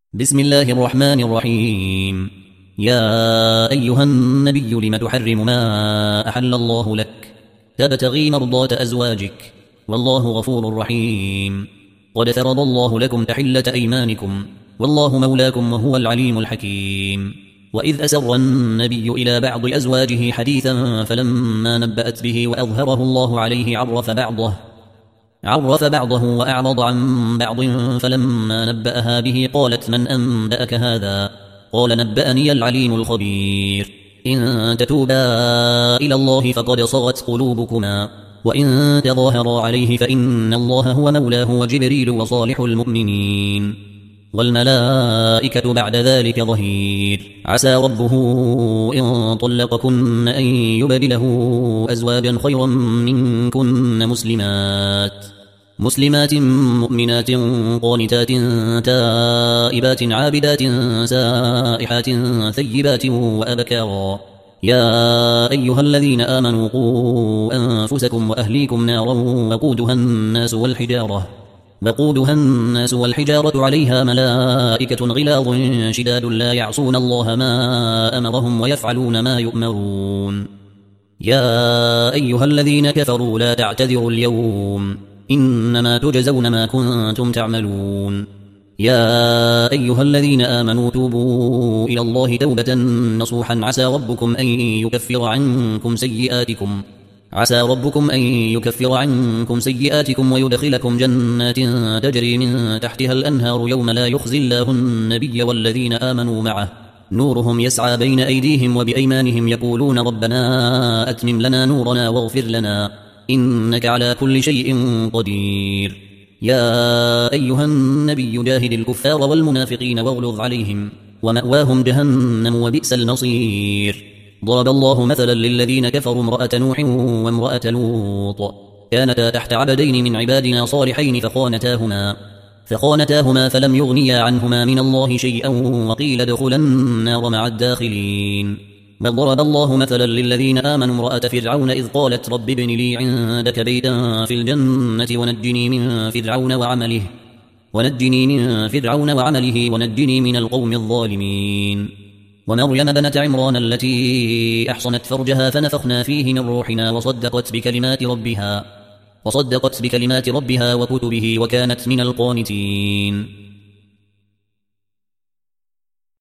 بسم الله الرحمن الرحيم. يا أيها النبي لم تحرم ما أحل الله لك تبتغي مرضات أزواجك والله غفور رحيم. قد فرض الله لكم تحلة أيمانكم والله مولاكم وهو العليم الحكيم. وإذ أسر النبي إلى بعض أزواجه حديثا فلما نبأت به وأظهره الله عليه عرف بعضه وأعرض عن بعض فلما نبأها به قالت من أنبأك هذا؟ قال نبأني العليم الخبير. إن تتوبا إلى الله فقد صغت قلوبكما وإن تظاهرا عليه فإن الله هو مولاه وجبريل وصالح المؤمنين والملائكة بعد ذلك ظهير. عسى ربه إن طلقكن أن يبدله أزواجا خيرا منكن مسلمات مؤمنات قانتات تائبات عابدات سائحات ثيبات وأبكارا. يا أيها الذين آمنوا قوا أنفسكم وأهليكم نارا وقودها الناس والحجارة عليها ملائكة غلاظ شداد لا يعصون الله ما أمرهم ويفعلون ما يؤمرون. يا أيها الذين كفروا لا تعتذروا اليوم إنما تجزون ما كنتم تعملون. يا أيها الذين آمنوا توبوا إلى الله توبة نصوحا عسى ربكم أن يكفر عنكم سيئاتكم ويدخلكم جنات تجري من تحتها الأنهار يوم لا يخزي الله النبي والذين آمنوا معه نورهم يسعى بين أيديهم وبأيمانهم يقولون ربنا أتمم لنا نورنا واغفر لنا إنك على كل شيء قدير. يا أيها النبي جاهد الكفار والمنافقين واغلظ عليهم ومأواهم جهنم وبئس المصير. ضرب الله مثلا للذين كفروا امرأة نوح وامرأة لوط كانتا تحت عبدين من عبادنا صالحين فخانتاهما فلم يغنيا عنهما من الله شيئا وقيل ادخلا النار مع الداخلين. بل ضرب الله مثلا للذين آمنوا امرأة فرعون إذ قالت رب ابن لي عندك بيتا في الجنة ونجني من فرعون وعمله ونجني من القوم الظالمين. ومريم بنت عمران التي أحصنت فرجها فنفخنا فيه من روحنا وصدقت بكلمات ربها وكتبه وكانت من القانتين.